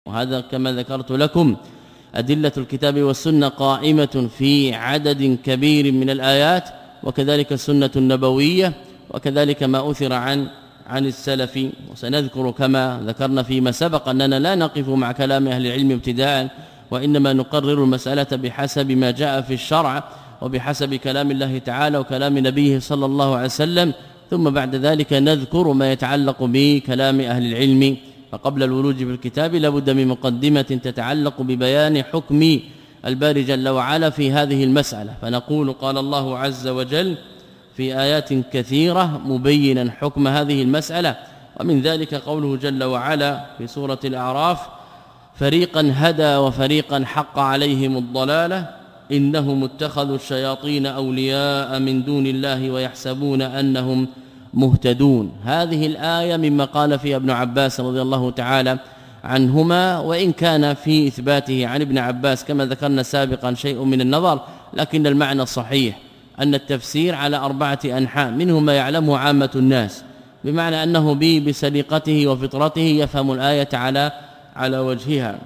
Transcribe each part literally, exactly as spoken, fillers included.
وهذا كما ذكرت لكم أدلة الكتاب والسنة قائمة في عدد كبير من الآيات، وكذلك السنة النبوية، وكذلك ما أثر عن عن السلف. وسنذكر كما ذكرنا فيما سبق أننا لا نقف مع كلام أهل العلم ابتداء، وإنما نقرر المسألة بحسب ما جاء في الشرع وبحسب كلام الله تعالى وكلام نبيه صلى الله عليه وسلم، ثم بعد ذلك نذكر ما يتعلق بكلام أهل العلم. فقبل الولوج في الكتاب لابد من مقدمة تتعلق ببيان حكم الباري جل وعلا في هذه المسألة. فنقول قال الله عز وجل في آيات كثيرة مبينا حكم هذه المسألة، ومن ذلك قوله جل وعلا في سورة الأعراف: فريقا هدى وفريقا حق عليهم الضلالة إنهم اتخذوا الشياطين أولياء من دون الله ويحسبون أنهم مهتدون. هذه الآية مما قال فيها ابن عباس رضي الله تعالى عنهما، وإن كان في إثباته عن ابن عباس كما ذكرنا سابقا شيء من النظر، لكن المعنى الصحيح أن التفسير على أربعة أنحاء، منه ما يعلمه عامة الناس، بمعنى أنه بي بسليقته وفطرته يفهم الآية على على وجهها.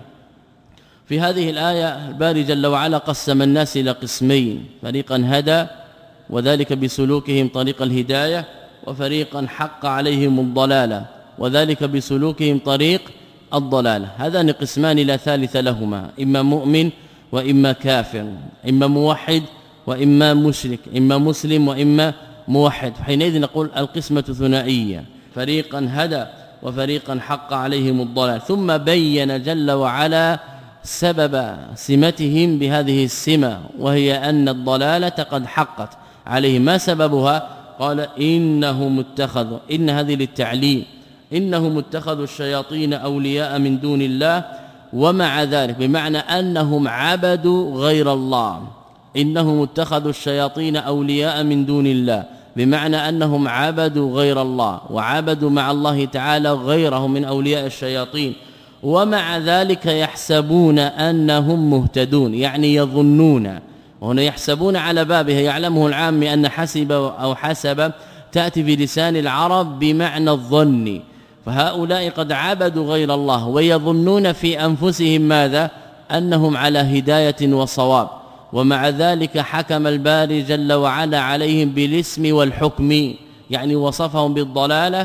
في هذه الآية الباري جل وعلا قسم الناس إلى قسمين: فريقا هدى وذلك بسلوكهم طريق الهداية، وفريقا حق عليهم الضلالة وذلك بسلوكهم طريق الضلالة. هذان قسمان لا ثالث لهما، إما مؤمن وإما كافر، إما موحد وإما مشرك، إما مسلم وإما موحد. حينئذ نقول القسمة ثنائية: فريقا هدى وفريقا حق عليهم الضلال. ثم بين جل وعلا سبب سمتهم بهذه السمة، وهي أن الضلالة قد حقت عليهم. ما سببها؟ قال: إنهم اتخذوا، إن هذه للتعليم، إنهم اتخذوا الشياطين أولياء من دون الله، ومع ذلك بمعنى أنهم عبدوا غير الله. إنهم اتخذوا الشياطين أولياء من دون الله بمعنى أنهم عبدوا غير الله، وعبدوا مع الله تعالى غيره من أولياء الشياطين، ومع ذلك يحسبون أنهم مهتدون، يعني يظنون. وهنا يحسبون على بابها يعلمه العام أن حسب أو حسب تأتي في لسان العرب بمعنى الظن، فهؤلاء قد عبدوا غير الله ويظنون في أنفسهم ماذا؟ أنهم على هداية وصواب، ومع ذلك حكم الباري جل وعلا عليهم بالاسم والحكم، يعني وصفهم بالضلالة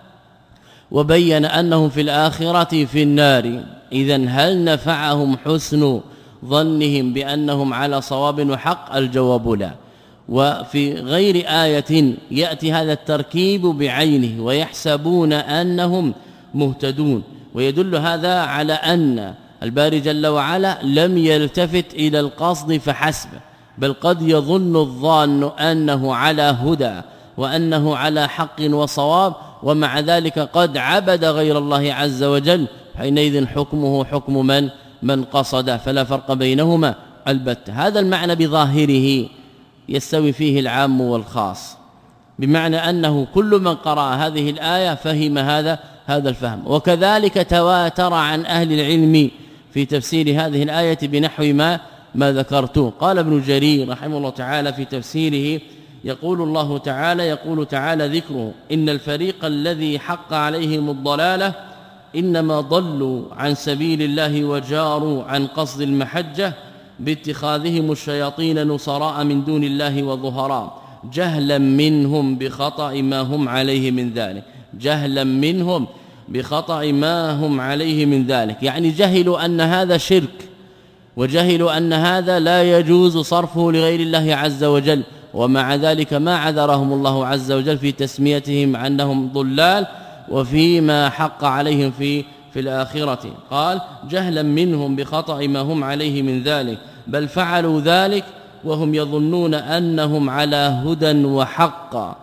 وبين أنهم في الآخرة في النار. إذن هل نفعهم حسن ظنهم بأنهم على صواب وحق؟ الجواب لا. وفي غير آية يأتي هذا التركيب بعينه: ويحسبون أنهم مهتدون، ويدل هذا على أن الباري جل وعلا لم يلتفت إلى القصد فحسب، بل قد يظن الظان أنه على هدى وأنه على حق وصواب، ومع ذلك قد عبد غير الله عز وجل، حينئذ حكمه حكم من من قصد، فلا فرق بينهما البتة. هذا المعنى بظاهره يستوي فيه العام والخاص، بمعنى أنه كل من قرأ هذه الآية فهم هذا هذا الفهم. وكذلك تواتر عن أهل العلم في تفسير هذه الآية بنحو ما ما ذكرته. قال ابن جرير رحمه الله تعالى في تفسيره: يقول الله تعالى يقول تعالى ذكره: إن الفريق الذي حق عليهم الضلالة إنما ضلوا عن سبيل الله وجاروا عن قصد المحجة باتخاذهم الشياطين نصراء من دون الله وظهراء، جهلا منهم بخطأ ما هم عليه من ذلك. جهلا منهم بخطأ ما هم عليه من ذلك، يعني جهلوا أن هذا شرك، وجهلوا أن هذا لا يجوز صرفه لغير الله عز وجل، ومع ذلك ما عذرهم الله عز وجل في تسميتهم أنهم ضلال وفيما حق عليهم في في الآخرة. قال: جهلا منهم بخطأ ما هم عليه من ذلك، بل فعلوا ذلك وهم يظنون أنهم على هدى وحق،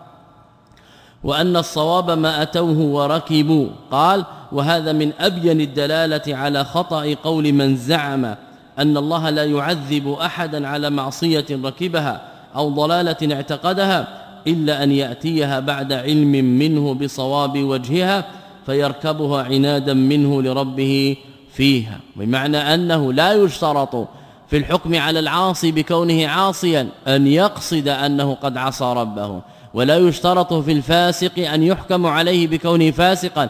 وأن الصواب ما أتوه وركبوا. قال: وهذا من أبين الدلالة على خطأ قول من زعم أن الله لا يعذب أحدا على معصية ركبها أو ضلالة اعتقدها إلا أن يأتيها بعد علم منه بصواب وجهها فيركبها عنادا منه لربه فيها. بمعنى أنه لا يشترط في الحكم على العاصي بكونه عاصيا أن يقصد أنه قد عصى ربه، ولا يشترط في الفاسق أن يحكم عليه بكونه فاسقا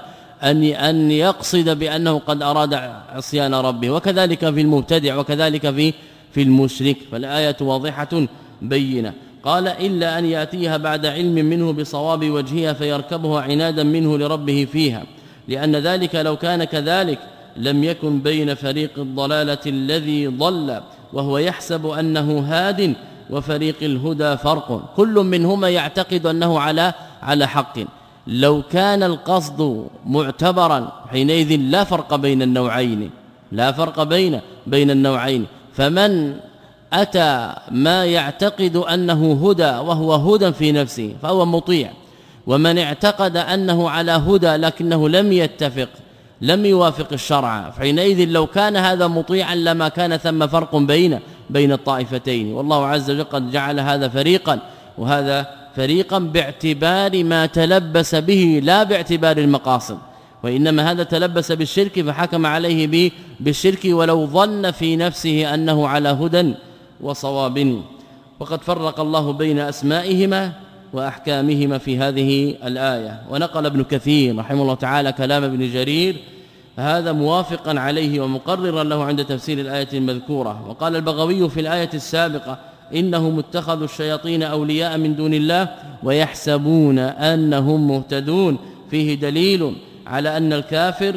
أن أن يقصد بأنه قد أراد عصيان ربه، وكذلك في المبتدع وكذلك في في المشرك. فالآية واضحة بينة. قال إلا أن يأتيها بعد علم منه بصواب وجهها فيركبها عنادا منه لربه فيها، لأن ذلك لو كان كذلك لم يكن بين فريق الضلالة الذي ضل وهو يحسب أنه هاد وفريق الهدى فرق، كل منهما يعتقد أنه على على حق. لو كان القصد معتبرا حينئذ لا فرق بين النوعين، لا فرق بين بين النوعين. فمن أتى ما يعتقد أنه هدى وهو هدى في نفسه فهو مطيع، ومن اعتقد أنه على هدى لكنه لم يتفق لم يوافق الشرع فحينئذ لو كان هذا مطيعا لما كان ثم فرق بين بين الطائفتين. والله عز وجل قد جعل هذا فريقا وهذا فريقا باعتبار ما تلبس به لا باعتبار المقاصد، وإنما هذا تلبس بالشرك فحكم عليه به بالشرك ولو ظن في نفسه أنه على هدى وصواب. وقد فرق الله بين أسمائهما وأحكامهما في هذه الآية. ونقل ابن كثير رحمه الله تعالى كلام ابن جرير هذا موافقا عليه ومقررا له عند تفسير الآية المذكورة. وقال البغوي في الآية السابقة إنهم اتخذوا الشياطين أولياء من دون الله ويحسبون أنهم مهتدون، فيه دليل على أن الكافر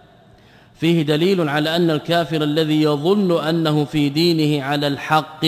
فيه دليل على أن الكافر الذي يظن أنه في دينه على الحق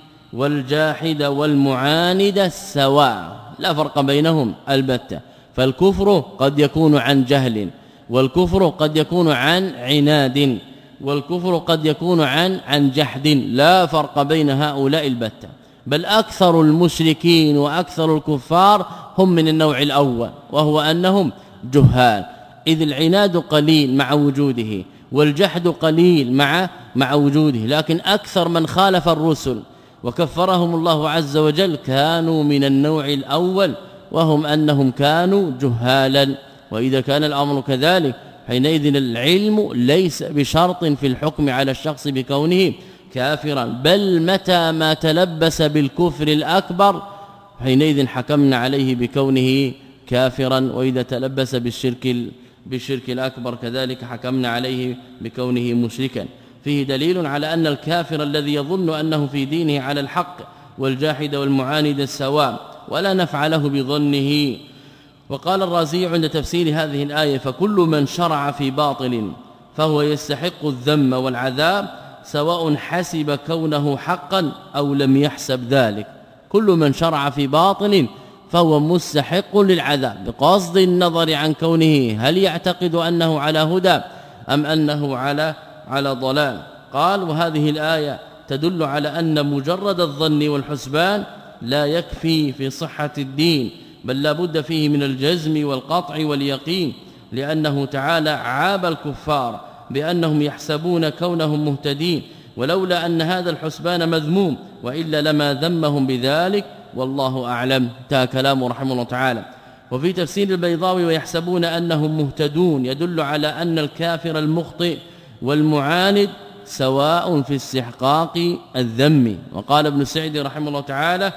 والجاحد والمعاند سواء، لا فرق بينهم البتة. فالكفر قد يكون عن جهل، والكفر قد يكون عن عناد، والكفر قد يكون عن عن جحد، لا فرق بين هؤلاء البتة. بل أكثر المشركين وأكثر الكفار هم من النوع الأول، وهو أنهم جهال، إذ العناد قليل مع وجوده والجحد قليل مع مع وجوده. لكن أكثر من خالف الرسل وكفرهم الله عز وجل كانوا من النوع الأول، وهم أنهم كانوا جهالا. وإذا كان الأمر كذلك حينئذ العلم ليس بشرط في الحكم على الشخص بكونه كافرا، بل متى ما تلبس بالكفر الأكبر حينئذ حكمنا عليه بكونه كافرا، وإذا تلبس بالشرك بالشرك الأكبر كذلك حكمنا عليه بكونه مشركا. فيه دليل على أن الكافر الذي يظن أنه في دينه على الحق والجاحد والمعاند السواء ولا نفع له بظنه. وقال الرازي عند تفسير هذه الآية فكل من شرع في باطل فهو يستحق الذم والعذاب سواء حسب كونه حقا أو لم يحسب ذلك. كل من شرع في باطل فهو مستحق للعذاب بقصد النظر عن كونه هل يعتقد أنه على هدى أم أنه على على ضلال. قال وهذه الآية تدل على أن مجرد الظن والحسبان لا يكفي في صحة الدين، بل لا بد فيه من الجزم والقطع واليقين، لأنه تعالى عاب الكفار بأنهم يحسبون كونهم مهتدين، ولولا أن هذا الحسبان مذموم وإلا لما ذمهم بذلك، والله أعلم. انتهى كلامه رحمه الله تعالى. وفي تفسير البيضاوي ويحسبون أنهم مهتدون يدل على أن الكافر المخطئ والمعاند سواء في استحقاق الذم. وقال ابن سعد رحمه الله تعالى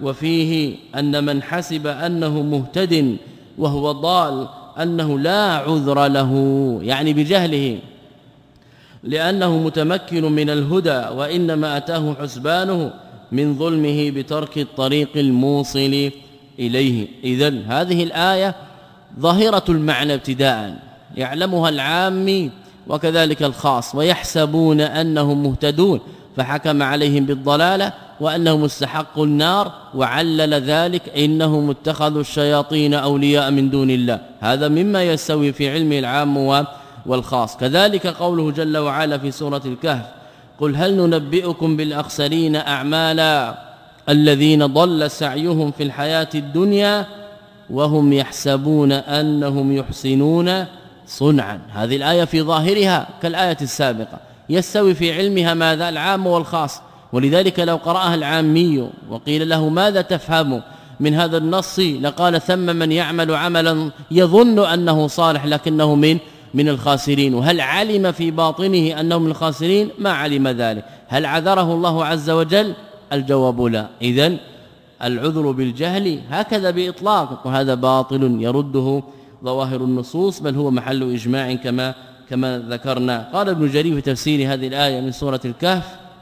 وفيه أن من حسب أنه مهتد وهو ضال أنه لا عذر له، يعني بجهله، لأنه متمكن من الهدى، وإنما أتاه حسبانه من ظلمه بترك الطريق الموصل إليه. إذن هذه الآية ظاهرة المعنى ابتداء يعلمها العامي وكذلك الخاص، ويحسبون أنهم مهتدون فحكم عليهم بالضلالة وأنهم استحقوا النار، وعلل ذلك إنهم اتخذوا الشياطين أولياء من دون الله. هذا مما يستوي في علمه العام والخاص. كذلك قوله جل وعلا في سورة الكهف قل هل ننبئكم بالأخسرين أعمالا الذين ضل سعيهم في الحياة الدنيا وهم يحسبون أنهم يحسنون صنعا. هذه الآية في ظاهرها كالآية السابقة يستوي في علمها ماذا العام والخاص، ولذلك لو قرأها العامي وقيل له ماذا تفهم من هذا النص لقال ثم من يعمل عملا يظن أنه صالح لكنه من من الخاسرين. وهل علم في باطنه أنه من الخاسرين؟ ما علم ذلك. هل عذره الله عز وجل؟ الجواب لا. إذن العذر بالجهل هكذا بإطلاق، وهذا باطل يرده ظواهر النصوص، بل هو محل إجماع كما كما ذكرنا. قال ابن جرير في تفسير هذه الآية من سورة الكهف: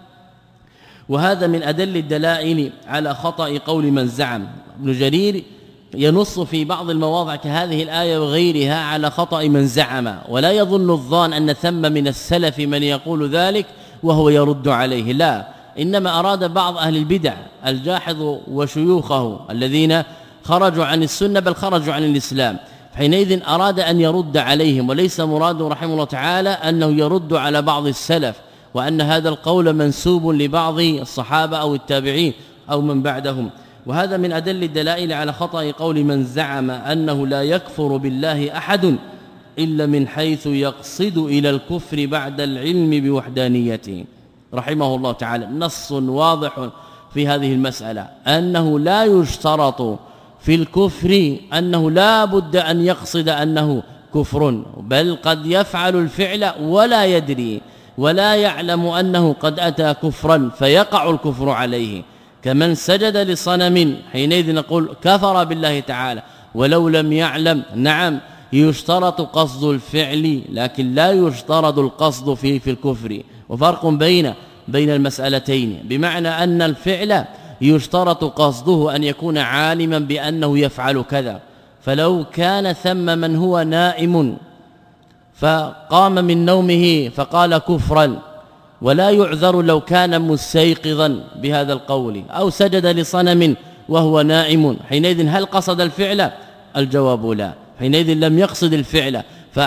وهذا من أدل الدلائل على خطأ قول من زعم. ابن جرير ينص في بعض المواضع كهذه الآية وغيرها على خطأ من زعم، ولا يظن الظان أن ثم من السلف من يقول ذلك وهو يرد عليه، لا، إنما أراد بعض أهل البدع الجاحظ وشيوخه الذين خرجوا عن السنة بل خرجوا عن الإسلام، حينئذ أراد أن يرد عليهم، وليس مراده رحمه الله تعالى أنه يرد على بعض السلف وأن هذا القول منسوب لبعض الصحابة أو التابعين أو من بعدهم. وهذا من أدل الدلائل على خطأ قول من زعم أنه لا يكفر بالله أحد إلا من حيث يقصد إلى الكفر بعد العلم بوحدانيته، رحمه الله تعالى. نص واضح في هذه المسألة أنه لا يشترط في الكفر أنه لا بد أن يقصد أنه كفر، بل قد يفعل الفعل ولا يدري ولا يعلم أنه قد أتى كفرا فيقع الكفر عليه، كمن سجد لصنم، حينئذ نقول كفر بالله تعالى ولو لم يعلم. نعم يشترط قصد الفعل لكن لا يشترط القصد في في الكفر، وفرق بين بين المسألتين، بمعنى أن الفعل يشترط قصده أن يكون عالما بأنه يفعل كذا، فلو كان ثم من هو نائم فقام من نومه فقال كفرا ولا يعذر لو كان مستيقظا بهذا القول، أو سجد لصنم وهو نائم، حينئذ هل قصد الفعل؟ الجواب لا، حينئذ لم يقصد الفعل،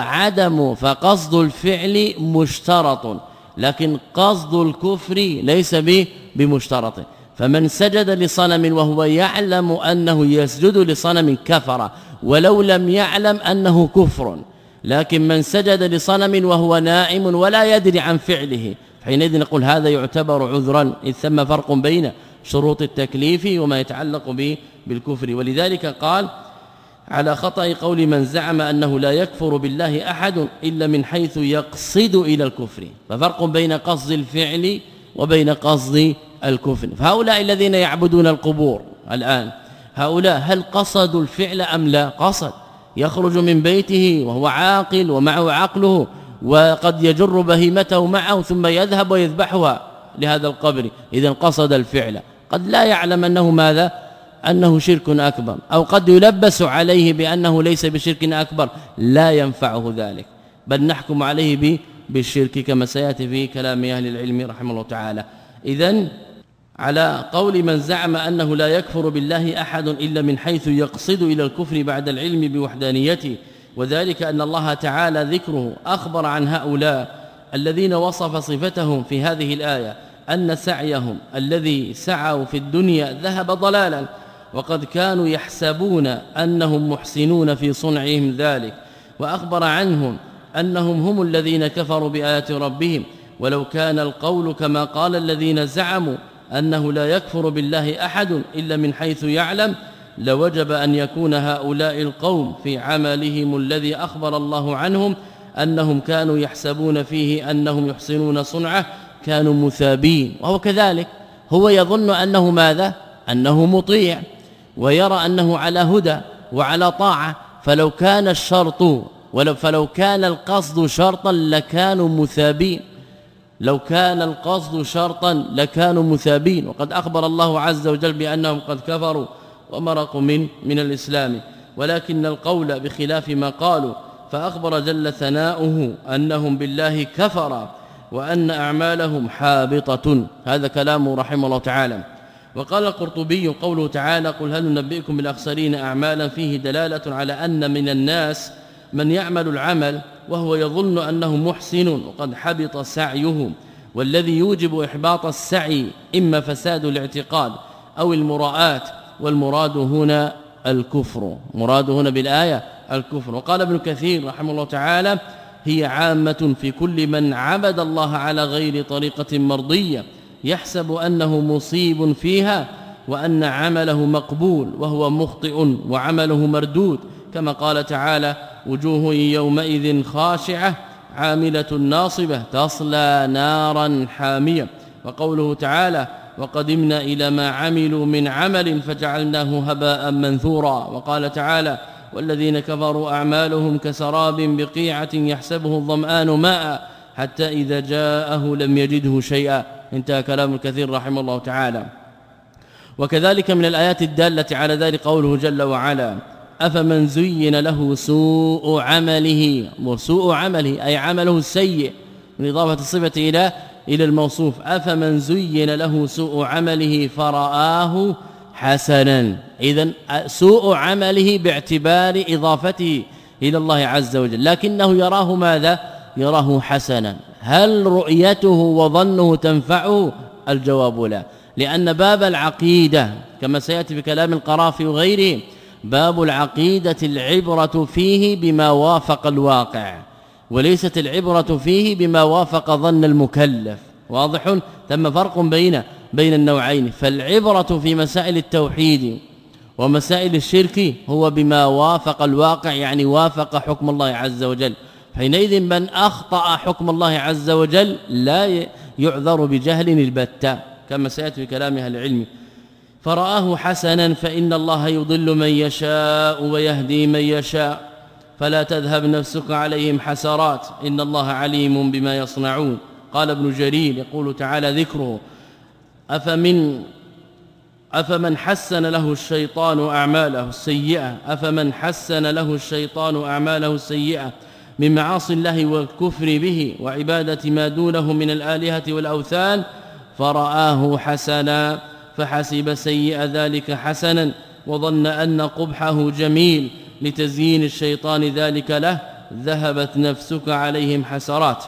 فعدم فقصد الفعل مشترط، لكن قصد الكفر ليس بمشترط. فمن سجد لصنم وهو يعلم أنه يسجد لصنم كفر ولو لم يعلم أنه كفر، لكن من سجد لصنم وهو نائم ولا يدري عن فعله، حينئذ نقول هذا يعتبر عذرا، إذ ثم فرق بين شروط التكليف وما يتعلق به بالكفر. ولذلك قال على خطأ قول من زعم أنه لا يكفر بالله أحد إلا من حيث يقصد إلى الكفر، ففرق بين قصد الفعل وبين قصد الكفر. فهؤلاء الذين يعبدون القبور الآن، هؤلاء هل قصدوا الفعل أم لا؟ قصد، يخرج من بيته وهو عاقل ومعه عقله، وقد يجر بهيمته معه ثم يذهب ويذبحها لهذا القبر، إذن قصد الفعل. قد لا يعلم أنه ماذا؟ أنه شرك أكبر، أو قد يلبس عليه بأنه ليس بشرك أكبر، لا ينفعه ذلك، بل نحكم عليه بالشرك كما سيأتي في كلام أهل العلم رحمه الله تعالى. إذن على قول من زعم أنه لا يكفر بالله أحد إلا من حيث يقصد إلى الكفر بعد العلم بوحدانيته، وذلك أن الله تعالى ذكره أخبر عن هؤلاء الذين وصف صفتهم في هذه الآية أن سعيهم الذي سعوا في الدنيا ذهب ضلالا، وقد كانوا يحسبون أنهم محسنون في صنعهم ذلك، وأخبر عنهم أنهم هم الذين كفروا بآيات ربهم، ولو كان القول كما قال الذين زعموا أنه لا يكفر بالله أحد إلا من حيث يعلم لوجب أن يكون هؤلاء القوم في عملهم الذي أخبر الله عنهم أنهم كانوا يحسبون فيه أنهم يحسنون صنعه كانوا مثابين، وهو كذلك، هو يظن أنه ماذا؟ أنه مطيع ويرى أنه على هدى وعلى طاعة، فلو كان الشرط ولو فلو كان القصد شرطا لكانوا مثابين، لو كان القصد شرطا لكانوا مثابين، وقد أخبر الله عز وجل بأنهم قد كفروا ومرقوا من من الإسلام، ولكن القول بخلاف ما قالوا، فأخبر جل ثناؤه أنهم بالله كفر وأن أعمالهم حابطة. هذا كلامه رحمه الله تعالى. وقال القرطبي قوله تعالى قل هل ننبئكم بالأخسرين أعمالا فيه دلالة على أن من الناس من يعمل العمل وهو يظن أنه محسن وقد حبط سعيه، والذي يوجب إحباط السعي إما فساد الاعتقاد أو المراءات، والمراد هنا الكفر، مراد هنا بالآية الكفر. وقال ابن كثير رحمه الله تعالى هي عامة في كل من عبد الله على غير طريقة مرضية يحسب أنه مصيب فيها وأن عمله مقبول وهو مخطئ وعمله مردود، كما قال تعالى وجوه يومئذ خاشعة عاملة ناصبة تصلى نارا حامية. وقوله تعالى وقدمنا إلى ما عملوا من عمل فجعلناه هباء منثورا. وقال تعالى والذين كفروا أعمالهم كسراب بقيعة يحسبه الظمآن ماء حتى إذا جاءه لم يجده شيئا. انتهى كلام الكثير رحمه الله تعالى. وكذلك من الآيات الدالة على ذلك قوله جل وعلا أفمن زين له سوء عمله، وسوء عمله أي عمله السيء من إضافة الصفة إلى إلى الموصوف. أفمن زين له سوء عمله فرآه حسنا، إذن سوء عمله باعتبار إضافته إلى الله عز وجل، لكنه يراه ماذا؟ يراه حسنا. هل رؤيته وظنه تنفعه؟ الجواب لا، لأن باب العقيدة كما سيأتي في كلام القرافي وغيره باب العقيدة العبرة فيه بما وافق الواقع، وليست العبرة فيه بما وافق ظن المكلف. واضح؟ ثم فرق بين بين النوعين. فالعبرة في مسائل التوحيد ومسائل الشرك هو بما وافق الواقع، يعني وافق حكم الله عز وجل. حينئذ من أخطأ حكم الله عز وجل لا يعذر بجهل البتة كما سيأتي في كلام أهل العلم. فرآه حسنا فإن الله يضل من يشاء ويهدي من يشاء فلا تذهب نفسك عليهم حسرات إن الله عليم بما يصنعون. قال ابن جرير يقول تعالى ذكره أفمن أفمن حسن له الشيطان أعماله السيئة أفمن حسن له الشيطان أعماله السيئة من معاصي الله والكفر به وعبادة ما دونه من الآلهة والأوثان فرآه حسنا فحسب سيئ ذلك حسنا وظن أن قبحه جميل لتزيين الشيطان ذلك له ذهبت نفسك عليهم حسرات.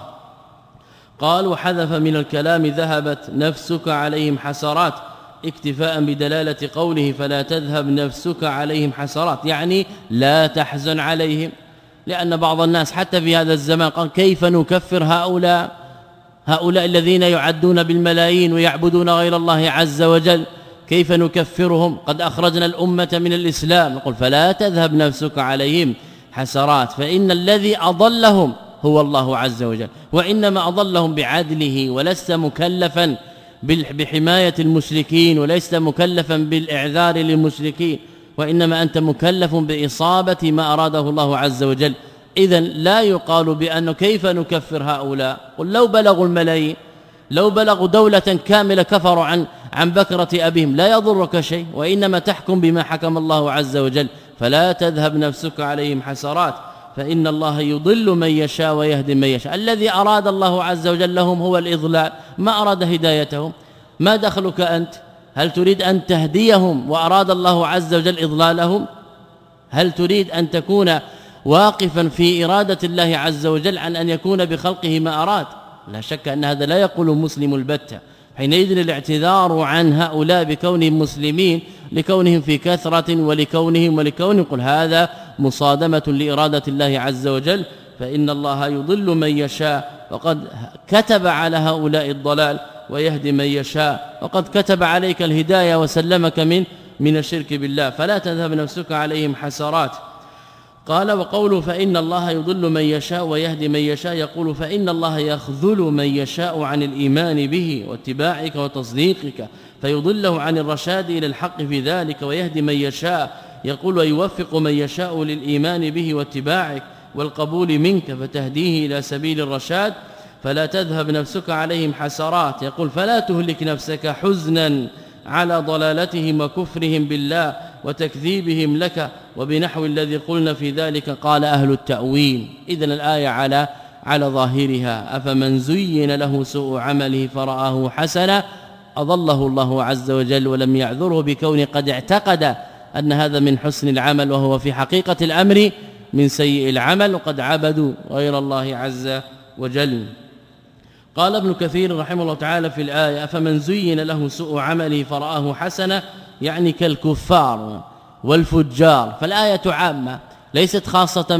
قال وحذف من الكلام ذهبت نفسك عليهم حسرات اكتفاء بدلالة قوله فلا تذهب نفسك عليهم حسرات، يعني لا تحزن عليهم. لأن بعض الناس حتى في هذا الزمان قال كيف نكفر هؤلاء هؤلاء الذين يعدون بالملايين ويعبدون غير الله عز وجل، كيف نكفرهم؟ قد أخرجنا الأمة من الإسلام. نقول فلا تذهب نفسك عليهم حسرات، فإن الذي أضلهم هو الله عز وجل، وإنما أضلهم بعدله، ولست مكلفا بحماية المشركين، ولست مكلفا بالإعذار للمشركين، وإنما أنت مكلف بإصابة ما أراده الله عز وجل. إذن لا يقال بأنه كيف نكفر هؤلاء. قل لو بلغوا الملايين، لو بلغوا دولة كاملة كفروا عن عن بكرة أبيهم لا يضرك شيء، وإنما تحكم بما حكم الله عز وجل. فلا تذهب نفسك عليهم حسرات فإن الله يضل من يشاء ويهدي من يشاء. الذي أراد الله عز وجل لهم هو الإضلال، ما أراد هدايتهم. ما دخلك أنت؟ هل تريد أن تهديهم وأراد الله عز وجل إضلالهم؟ هل تريد أن تكون واقفا في إرادة الله عز وجل عن أن يكون بخلقه ما أراد؟ لا شك أن هذا لا يقول مسلم البتة. حينئذ الاعتذار عن هؤلاء بكونهم مسلمين لكونهم في كثرة ولكونهم ولكونهم قل هذا مصادمة لإرادة الله عز وجل، فإن الله يضل من يشاء وقد كتب على هؤلاء الضلال ويهدي من يشاء وقد كتب عليك الهداية وسلمك من من الشرك بالله. فلا تذهب نفسك عليهم حسرات. قال وقوله فإن الله يضل من يشاء ويهدي من يشاء يقول فإن الله يخذل من يشاء عن الإيمان به واتباعك وتصديقك فيضله عن الرشاد إلى الحق في ذلك، ويهدي من يشاء يقول ويوفق من يشاء للإيمان به واتباعك والقبول منك فتهديه إلى سبيل الرشاد. فلا تذهب نفسك عليهم حسرات يقول فلا تهلك نفسك حزنا على ضلالتهم وكفرهم بالله وتكذيبهم لك وبنحو الذي قلنا في ذلك. قال أهل التأويل إذن الآية على على ظاهرها أفمن زين له سوء عمله فرآه حسنا أضله الله عز وجل ولم يعذره بكون قد اعتقد أن هذا من حسن العمل وهو في حقيقة الأمر من سيء العمل، وقد عبدوا غير الله عز وجل. قال ابن كثير رحمه الله تعالى في الآية أفمن زين له سوء عمله فرآه حسنا يعني كالكفار والفجار. فالآية عامة ليست خاصة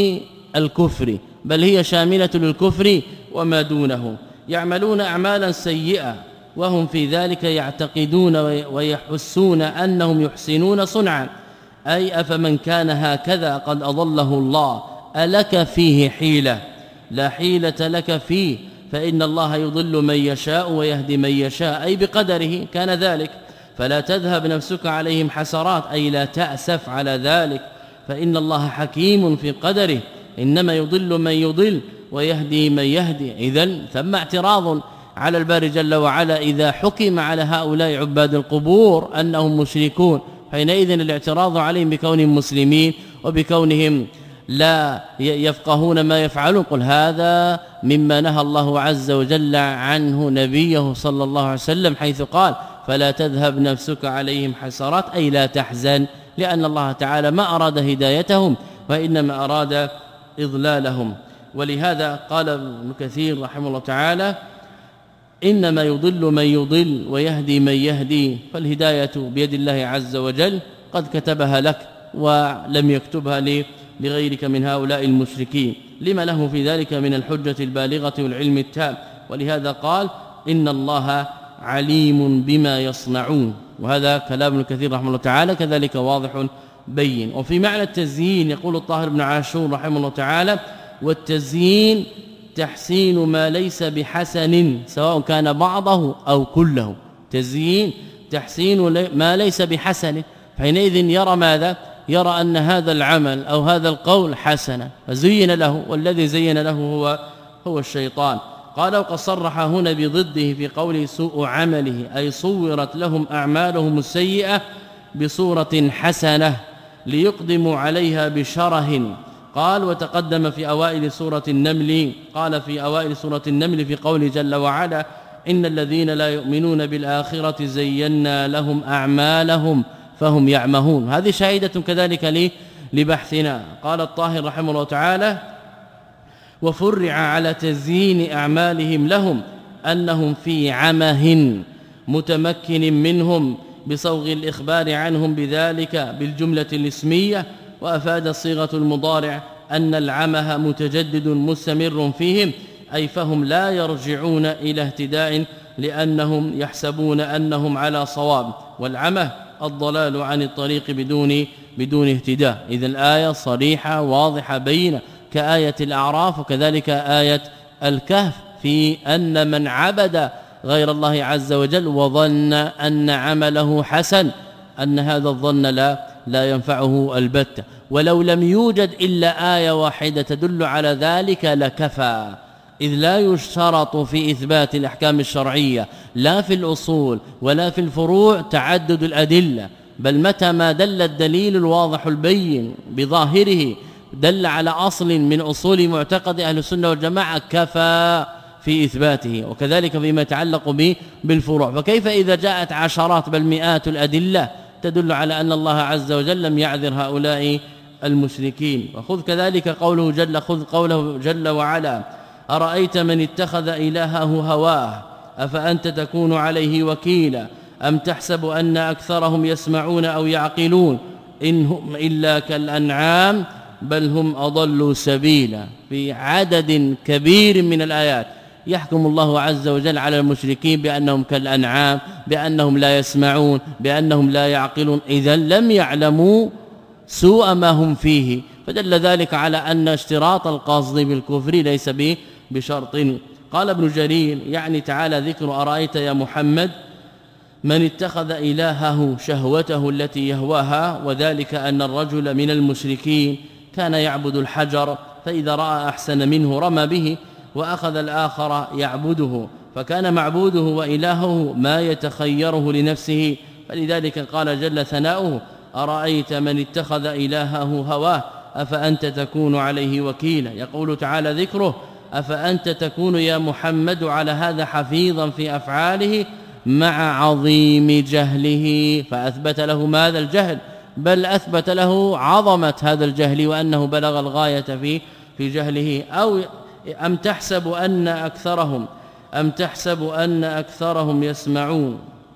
بالكفر بل هي شاملة للكفر وما دونه. يعملون أعمالا سيئة وهم في ذلك يعتقدون ويحسون أنهم يحسنون صنعا، أي أفمن كان هكذا قد أضله الله ألك فيه حيلة؟ لا حيلة لك فيه، فإن الله يضل من يشاء ويهدي من يشاء، أي بقدره كان ذلك. فلا تذهب نفسك عليهم حسرات أي لا تأسف على ذلك فإن الله حكيم في قدره إنما يضل من يضل ويهدي من يهدي. إذن ثم اعتراض على الباري جل وعلا إذا حكم على هؤلاء عباد القبور أنهم مشركون، حينئذ الاعتراض عليهم بكونهم مسلمين وبكونهم لا يفقهون ما يفعلون. قل هذا مما نهى الله عز وجل عنه نبيه صلى الله عليه وسلم حيث قال فلا تذهب نفسك عليهم حسرات، أي لا تحزن، لأن الله تعالى ما أراد هدايتهم وإنما أراد إضلالهم. ولهذا قال ابن كثير رحمه الله تعالى إنما يضل من يضل ويهدي من يهدي، فالهداية بيد الله عز وجل، قد كتبها لك ولم يكتبها لغيرك من هؤلاء المشركين، لما له في ذلك من الحجة البالغة والعلم التام. ولهذا قال إن الله عليم بما يصنعون، وهذا كلام ابن كثير رحمه الله تعالى كذلك واضح بين. وفي معنى التزيين يقول الطاهر بن عاشور رحمه الله تعالى والتزيين تحسين ما ليس بحسن سواء كان بعضه أو كله. تزيين تحسين ما ليس بحسن، حينئذ يرى ماذا؟ يرى أن هذا العمل أو هذا القول حسنا فزين له، والذي زين له هو هو الشيطان. قال وقد صرح هنا بضده في قوله سوء عمله، أي صورت لهم أعمالهم السيئة بصورة حسنة ليقدموا عليها بشره. قال وتقدم في أوائل سورة النمل، قال في أوائل سورة النمل في قوله جل وعلا إن الذين لا يؤمنون بالآخرة زينا لهم أعمالهم فهم يعمهون. هذه شاهدة كذلك لبحثنا. قال الطاهر رحمه الله تعالى وفرع على تزيين أعمالهم لهم أنهم في عمه متمكن منهم بصوغ الإخبار عنهم بذلك بالجملة الاسمية، وأفاد الصيغة المضارع أن العمه متجدد مستمر فيهم، أي فهم لا يرجعون إلى اهتداء لأنهم يحسبون أنهم على صواب، والعمه الضلال عن الطريق بدون بدون اهتداء. إذا الآية صريحة واضحة بينة كآية الأعراف وكذلك آية الكهف في أن من عبد غير الله عز وجل وظن أن عمله حسن أن هذا الظن لا لا ينفعه البتة، ولو لم يوجد إلا آية واحدة تدل على ذلك لكفى، إذ لا يشترط في إثبات الأحكام الشرعية لا في الأصول ولا في الفروع تعدد الأدلة، بل متى ما دل الدليل الواضح البين بظاهره دل على أصل من أصول معتقد أهل السنة والجماعة كفى في إثباته. وكذلك فيما يتعلق به بالفروع، فكيف إذا جاءت عشرات بل مئات الأدلة تدل على أن الله عز وجل لم يعذر هؤلاء المشركين. وخذ كذلك قوله جل خذ قوله جل وعلا أرأيت من اتخذ إلهه هواه أفأنت تكون عليه وكيلا أم تحسب أن أكثرهم يسمعون أو يعقلون إن هم إلا كالأنعام بل هم أضلوا سبيلا. في عدد كبير من الآيات يحكم الله عز وجل على المشركين بأنهم كالأنعام، بأنهم لا يسمعون، بأنهم لا يعقلون، إذا لم يعلموا سوء ما هم فيه، فدل ذلك على أن اشتراط القصد بالكفر ليس بشرط. قال ابن جرير يعني تعالى ذكر أرأيت يا محمد من اتخذ إلهه شهوته التي يهواها، وذلك أن الرجل من المشركين كان يعبد الحجر فإذا رأى أحسن منه رمى به وأخذ الآخر يعبده، فكان معبوده وإلهه ما يتخيره لنفسه، فلذلك قال جل ثناؤه أرأيت من اتخذ إلهه هواه أفأنت تكون عليه وكيلا. يقول تعالى ذكره أفأنت تكون يا محمد على هذا حفيظا في أفعاله مع عظيم جهله، فأثبت له ماذا الجهل، بل أثبت له عظمة هذا الجهل وأنه بلغ الغاية في في جهله. أو أم تحسب أن أكثرهم أم تحسب أن أكثرهم يسمعون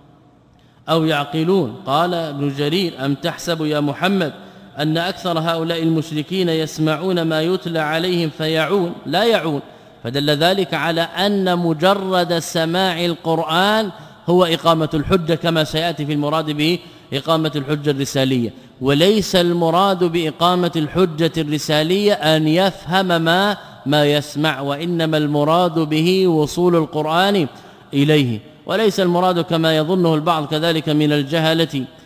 أو يعقلون. قال ابن جرير أم تحسب يا محمد أن أكثر هؤلاء المشركين يسمعون ما يتلى عليهم فيعون لا يعون، فدل ذلك على أن مجرد سماع القرآن هو إقامة الحجة كما سيأتي في المراد به إقامة الحجة الرسالية، وليس المراد بإقامة الحجة الرسالية أن يفهم ما ما يسمع، وإنما المراد به وصول القرآن إليه، وليس المراد كما يظنه البعض كذلك من الجهلة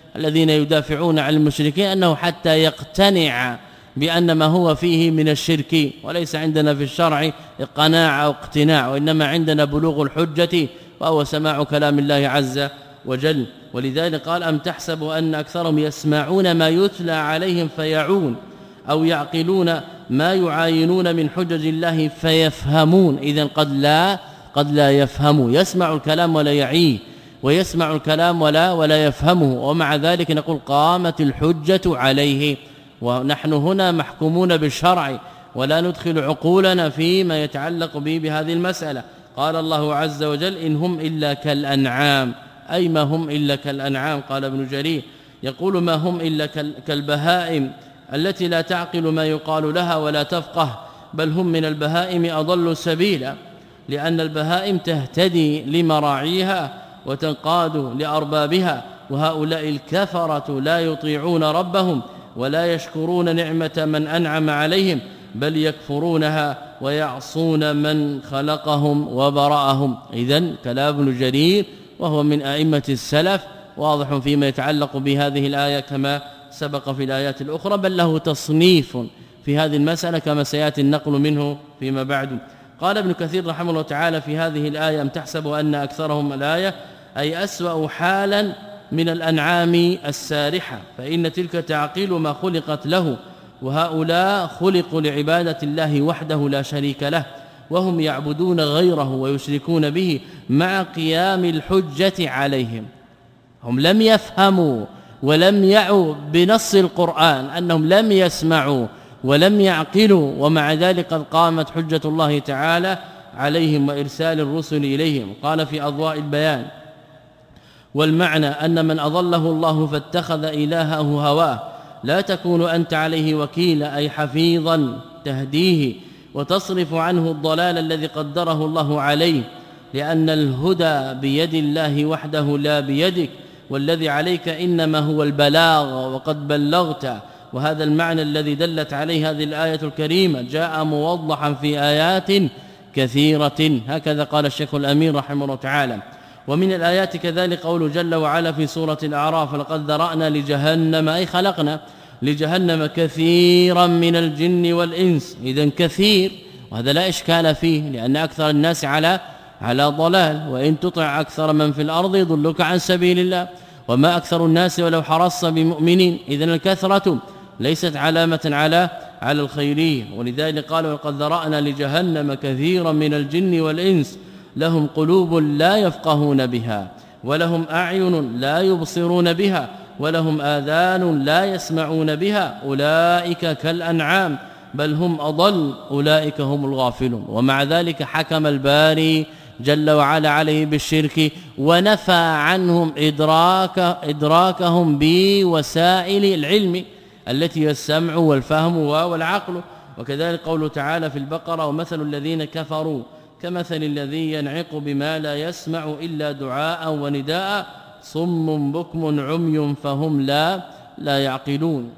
الذين يدافعون عن المشركين أنه حتى يقتنع بأن ما هو فيه من الشرك، وليس عندنا في الشرع قناعة أو اقتناع، وإنما عندنا بلوغ الحجة وهو سماع كلام الله عز وجل. ولذلك قال أم تحسب أن أكثرهم يسمعون ما يتلى عليهم فيعون أو يعقلون ما يعاينون من حجج الله فيفهمون. إذن قد لا قد لا يفهموا، يسمع الكلام ولا يعيه، ويسمع الكلام ولا ولا يفهمه، ومع ذلك نقول قامت الحجة عليه. ونحن هنا محكومون بالشرع ولا ندخل عقولنا فيما يتعلق به بهذه المسألة. قال الله عز وجل إن هم إلا كالأنعام، أي ما هم إلا كالأنعام. قال ابن جرير يقول ما هم إلا كالبهائم التي لا تعقل ما يقال لها ولا تفقه، بل هم من البهائم أضل سبيلا، لأن البهائم تهتدي لمراعيها وتنقاد لأربابها، وهؤلاء الكفرة لا يطيعون ربهم ولا يشكرون نعمة من أنعم عليهم، بل يكفرونها ويعصون من خلقهم وبرأهم. إذن كلام ابن جرير وهو من أئمة السلف واضح فيما يتعلق بهذه الآية كما سبق في الآيات الأخرى، بل له تصنيف في هذه المسألة كما سيأتي النقل منه فيما بعد. قال ابن كثير رحمه الله تعالى في هذه الآية أم تحسب أن أكثرهم الآية أي أسوأ حالا من الأنعام السارحة، فإن تلك تعقيل ما خلقت له، وهؤلاء خلقوا لعبادة الله وحده لا شريك له، وهم يعبدون غيره ويشركون به مع قيام الحجة عليهم. هم لم يفهموا ولم يعوا بنص القرآن، أنهم لم يسمعوا ولم يعقلوا، ومع ذلك قد قامت حجة الله تعالى عليهم وإرسال الرسل إليهم. قال في أضواء البيان والمعنى أن من أضله الله فاتخذ إلهه هواه لا تكون أنت عليه وكيلا، أي حفيظا تهديه وتصرف عنه الضلال الذي قدره الله عليه، لأن الهدى بيد الله وحده لا بيدك، والذي عليك إنما هو البلاغ وقد بلغت. وهذا المعنى الذي دلت عليه هذه الآية الكريمة جاء موضحا في آيات كثيرة، هكذا قال الشيخ الأمين رحمه الله تعالى. ومن الآيات كذلك قول جل وعلا في سورة الأعراف لقد ذرأنا لجهنم، أي خلقنا لجهنم كثيرا من الجن والإنس. إذن كثير، وهذا لا إشكال فيه، لأن أكثر الناس على على ضلال، وإن تطع أكثر من في الأرض يضلك عن سبيل الله، وما أكثر الناس ولو حرصت بمؤمنين. إذن الكثرة ليست علامة على على الخيرية. ولذلك قالوا لقد ذرأنا لجهنم كثيرا من الجن والإنس لهم قلوب لا يفقهون بها، ولهم أعين لا يبصرون بها، ولهم آذان لا يسمعون بها، أولئك كالأنعام بل هم أضل، أولئك هم الغافلون. ومع ذلك حكم الباري جل وعلا عليه بالشرك، ونفى عنهم إدراك إدراكهم بوسائل العلم التي هي السمع والفهم والعقل. وكذلك قوله تعالى في البقرة ومثل الذين كفروا كمثل الذي ينعق بما لا يسمع إلا دعاء ونداء صم بكم عمي فهم لا لا يعقلون.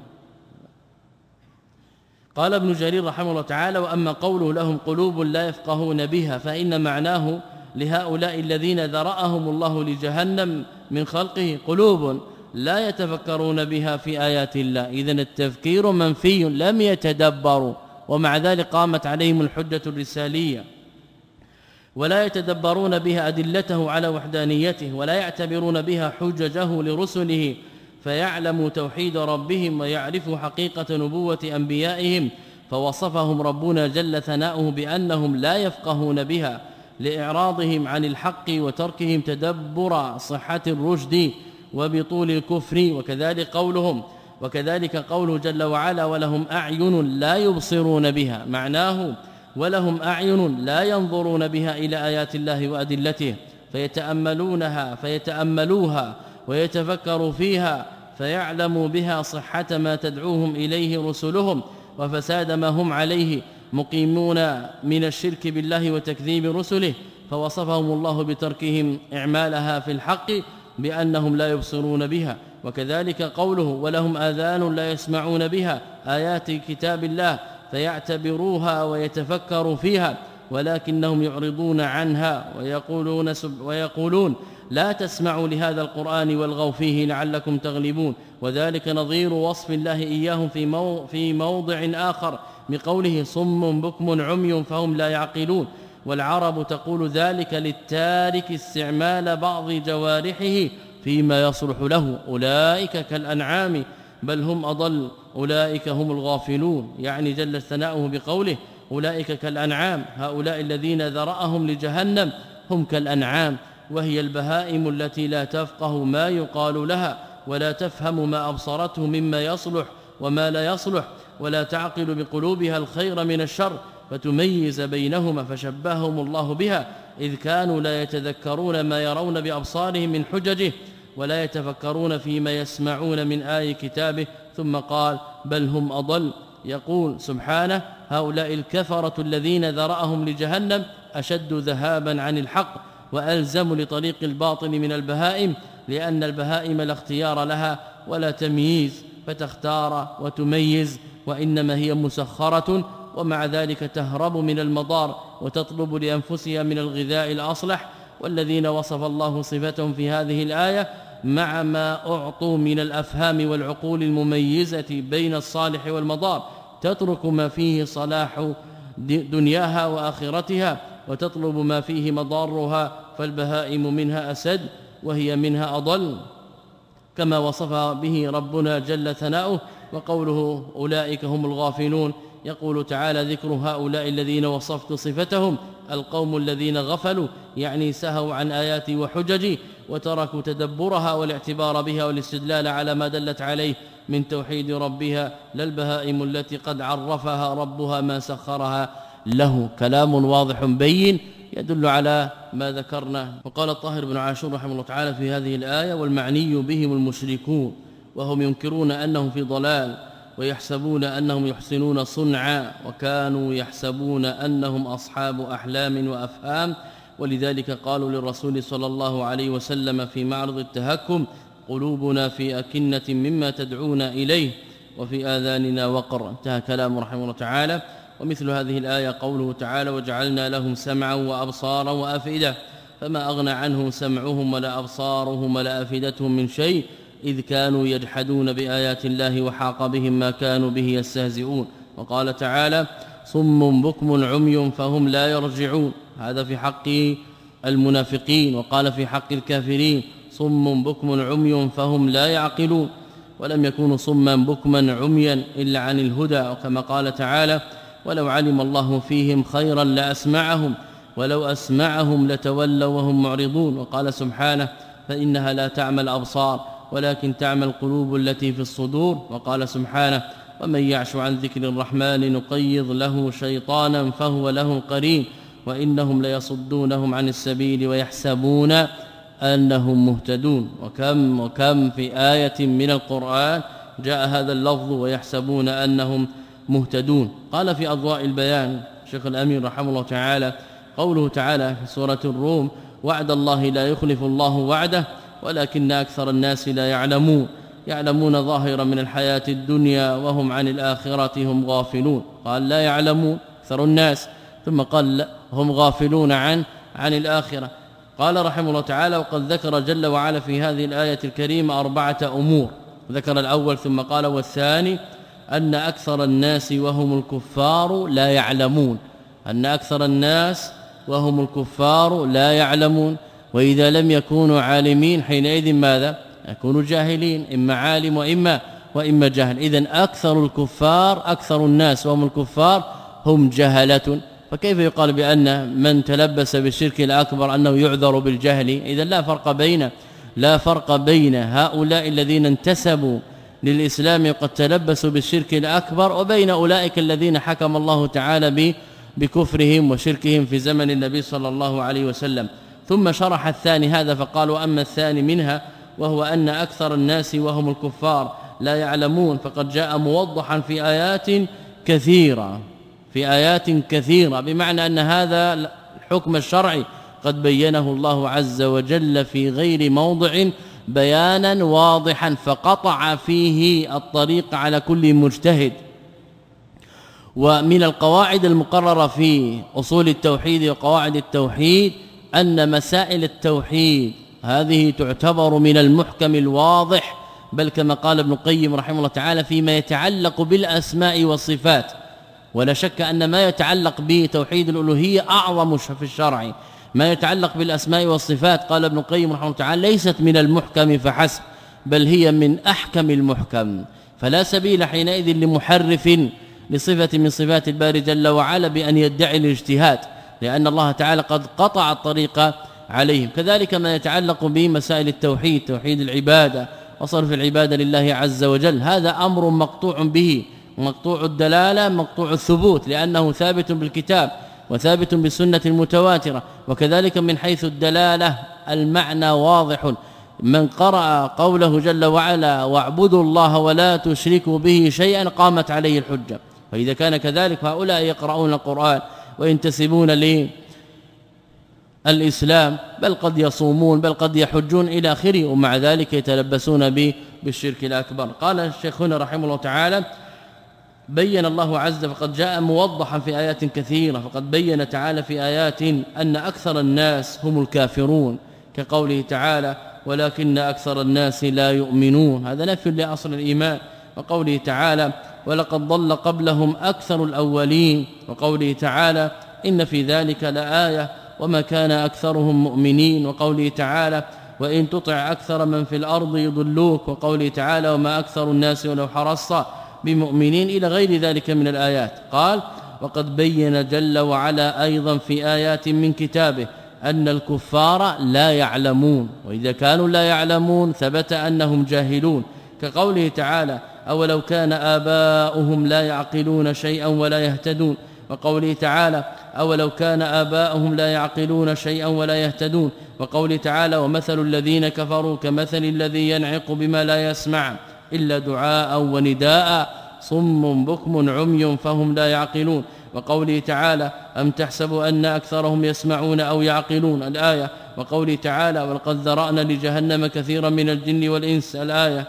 قال ابن جرير رحمه الله تعالى وأما قوله لهم قلوب لا يفقهون بها فإن معناه لهؤلاء الذين ذرأهم الله لجهنم من خلقه قلوب لا يتفكرون بها في آيات الله. إذن التفكير منفي، لم يتدبروا، ومع ذلك قامت عليهم الحجة الرسالية، ولا يتدبرون بها أدلته على وحدانيته، ولا يعتبرون بها حججه لرسله فيعلموا توحيد ربهم ويعرفوا حقيقة نبوة أنبيائهم. فوصفهم ربنا جل ثناؤه بأنهم لا يفقهون بها لإعراضهم عن الحق وتركهم تدبر صحة الرشد وبطول الكفر. وكذلك قولهم وكذلك قوله جل وعلا ولهم أعين لا يبصرون بها، معناه ولهم أعين لا ينظرون بها إلى آيات الله وأدلته فيتأملونها فيتأملوها ويتفكروا فيها فيعلموا بها صحة ما تدعوهم إليه رسلهم وفساد ما هم عليه مقيمون من الشرك بالله وتكذيب رسله. فوصفهم الله بتركهم إعمالها في الحق بأنهم لا يبصرون بها. وكذلك قوله ولهم آذان لا يسمعون بها آيات كتاب الله فيعتبروها ويتفكروا فيها، ولكنهم يعرضون عنها ويقولون, ويقولون لا تسمعوا لهذا القرآن والغوا فيه لعلكم تغلبون. وذلك نظير وصف الله إياهم في مو في موضع آخر بقوله صم بكم عمي فهم لا يعقلون. والعرب تقول ذلك للتارك استعمال بعض جوارحه فيما يصلح له، أولئك كالأنعام بل هم أضل أولئك هم الغافلون، يعني جل ثناؤه بقوله أولئك كالأنعام، هؤلاء الذين ذرأهم لجهنم هم كالأنعام، وهي البهائم التي لا تفقه ما يقال لها ولا تفهم ما أبصرته مما يصلح وما لا يصلح، ولا تعقل بقلوبها الخير من الشر فتميز بينهما، فشبههم الله بها إذ كانوا لا يتذكرون ما يرون بأبصارهم من حججه ولا يتفكرون فيما يسمعون من آي كتابه. ثم قال بل هم أضل. يقول سبحانه هؤلاء الكفرة الذين ذرأهم لجهنم أشد ذهابا عن الحق وألزم لطريق الباطل من البهائم، لأن البهائم لا اختيار لها ولا تمييز فتختار وتميز، وإنما هي مسخرة، ومع ذلك تهرب من المضار وتطلب لأنفسها من الغذاء الأصلح. والذين وصف الله صفتهم في هذه الآية مع ما أعطوا من الأفهام والعقول المميزة بين الصالح والمضار تترك ما فيه صلاح دنياها وآخرتها وتطلب ما فيه مضارها، فالبهائم منها أسد وهي منها أضل، كما وصف به ربنا جل ثناؤه. وقوله أولئك هم الغافلون، يقول تعالى ذكر هؤلاء الذين وصفت صفتهم القوم الذين غفلوا، يعني سهوا عن آياتي وحججي وتركوا تدبرها والاعتبار بها والاستدلال على ما دلت عليه من توحيد ربها، لا البهائم التي قد عرفها ربها ما سخرها له. كلام واضح بين يدل على ما ذكرنا. وقال الطاهر بن عاشور رحمه الله تعالى في هذه الآية والمعني بهم المشركون، وهم ينكرون أنهم في ضلال ويحسبون أنهم يحسنون صنعا وكانوا يحسبون أنهم أصحاب أحلام وأفهام، ولذلك قالوا للرسول صلى الله عليه وسلم في معرض التهكم قلوبنا في أكنة مما تدعون إليه وفي آذاننا وقر. انتهى كلام رحمه الله تعالى. ومثل هذه الآية قوله تعالى وجعلنا لهم سمعا وأبصارا وأفئدة، فما أغنى عنهم سمعهم ولا أبصارهم ولا أفئدتهم من شيء إذ كانوا يجحدون بآيات الله وحاق بهم ما كانوا به يستهزئون. وقال تعالى صم بكم عمي فهم لا يرجعون، هذا في حق المنافقين. وقال في حق الكافرين صم بكم عمي فهم لا يعقلون، ولم يكونوا صما بكما عميا إلا عن الهدى، وكما قال تعالى ولو علم الله فيهم خيرا لأسمعهم ولو أسمعهم لتولوا وهم معرضون. وقال سبحانه فإنها لا تعمى الأبصار ولكن تعمى القلوب التي في الصدور. وقال سبحانه ومن يعش عن ذكر الرحمن نقيض له شيطانا فهو له قرين وإنهم ليصدونهم عن السبيل ويحسبون أنهم مهتدون. وكم وكم في آية من القرآن جاء هذا اللفظ ويحسبون أنهم مهتدون. قال في أضواء البيان شيخ الأمير رحمه الله تعالى قوله تعالى في سورة الروم وعد الله لا يخلف الله وعده ولكن أكثر الناس لا يعلمون، يعلمون ظاهرا من الحياة الدنيا وهم عن الآخرة هم غافلون. قال لا يعلمون أكثر الناس، ثم قال هم غافلون عن عن الآخرة. قال رحمه الله تعالى وقد ذكر جل وعلا في هذه الآية الكريمة أربعة أمور. ذكر الأول ثم قال والثاني أن أكثر الناس وهم الكفار لا يعلمون، أن أكثر الناس وهم الكفار لا يعلمون، وإذا لم يكونوا عالمين حينئذ ماذا؟ يكونوا جاهلين، إما عالم وإما وإما جاهل. إذن أكثر الكفار أكثر الناس وهم الكفار هم جهلة، فكيف يقال بأن من تلبس بالشرك الأكبر أنه يعذر بالجهل؟ إذن لا فرق بين لا فرق بين هؤلاء الذين انتسبوا للإسلام وقد تلبسوا بالشرك الأكبر وبين أولئك الذين حكم الله تعالى بكفرهم وشركهم في زمن النبي صلى الله عليه وسلم. ثم شرح الثاني هذا فقال وأما الثاني منها وهو أن أكثر الناس وهم الكفار لا يعلمون، فقد جاء موضحا في آيات كثيرة في آيات كثيرة بمعنى أن هذا الحكم الشرعي قد بينه الله عز وجل في غير موضع بيانا واضحا، فقطع فيه الطريق على كل مجتهد. ومن القواعد المقررة في أصول التوحيد وقواعد التوحيد أن مسائل التوحيد هذه تعتبر من المحكم الواضح، بل كما قال ابن القيم رحمه الله تعالى فيما يتعلق بالأسماء والصفات. ولا شك أن ما يتعلق بتوحيد الألوهية أعظم في الشرع. ما يتعلق بالأسماء والصفات قال ابن القيم رحمه الله تعالى ليست من المحكم فحسب، بل هي من أحكم المحكم، فلا سبيل حينئذ لمحرف لصفة من صفات الباري جل وعلا بأن يدعي الاجتهاد، لأن الله تعالى قد قطع الطريق عليهم. كذلك ما يتعلق بمسائل التوحيد، توحيد العبادة وصرف العبادة لله عز وجل، هذا أمر مقطوع به، مقطوع الدلالة مقطوع الثبوت، لأنه ثابت بالكتاب وثابت بالسنة المتواترة. وكذلك من حيث الدلالة المعنى واضح، من قرأ قوله جل وعلا واعبدوا الله ولا تشركوا به شيئا قامت عليه الحجة. فإذا كان كذلك هؤلاء يقرؤون القرآن وينتسبون للإسلام، بل قد يصومون بل قد يحجون إلى آخره، ومع ذلك يتلبسون به بالشرك الأكبر. قال الشيخ هنا رحمه الله تعالى بين الله عز فقد جاء موضحا في آيات كثيرة، فقد بين تعالى في آيات أن أكثر الناس هم الكافرون، كقوله تعالى ولكن أكثر الناس لا يؤمنون، هذا نفي لأصل الإيمان. وقوله تعالى ولقد ضل قبلهم أكثر الأولين، وقوله تعالى إن في ذلك لآية وما كان أكثرهم مؤمنين، وقوله تعالى وإن تطع أكثر من في الأرض يضلوك، وقوله تعالى وما أكثر الناس ولو حرصت بمؤمنين، إلى غير ذلك من الآيات. قال وقد بين جل وعلا أيضا في آيات من كتابه أن الكفار لا يعلمون، وإذا كانوا لا يعلمون ثبت أنهم جاهلون، كقوله تعالى أولو كان آباؤهم لا يعقلون شيئا ولا يهتدون، وقوله تعالى أولو كان آباؤهم لا يعقلون شيئا ولا يهتدون، وقوله تعالى ومثل الذين كفروا كمثل الذي ينعق بما لا يسمع إلا دعاء ونداء صم بكم عمي فهم لا يعقلون، وقوله تعالى أم تحسب أن أكثرهم يسمعون أو يعقلون الآية، وقوله تعالى ولقد ذرأنا لجهنم كثيرا من الجن والإنس الآية،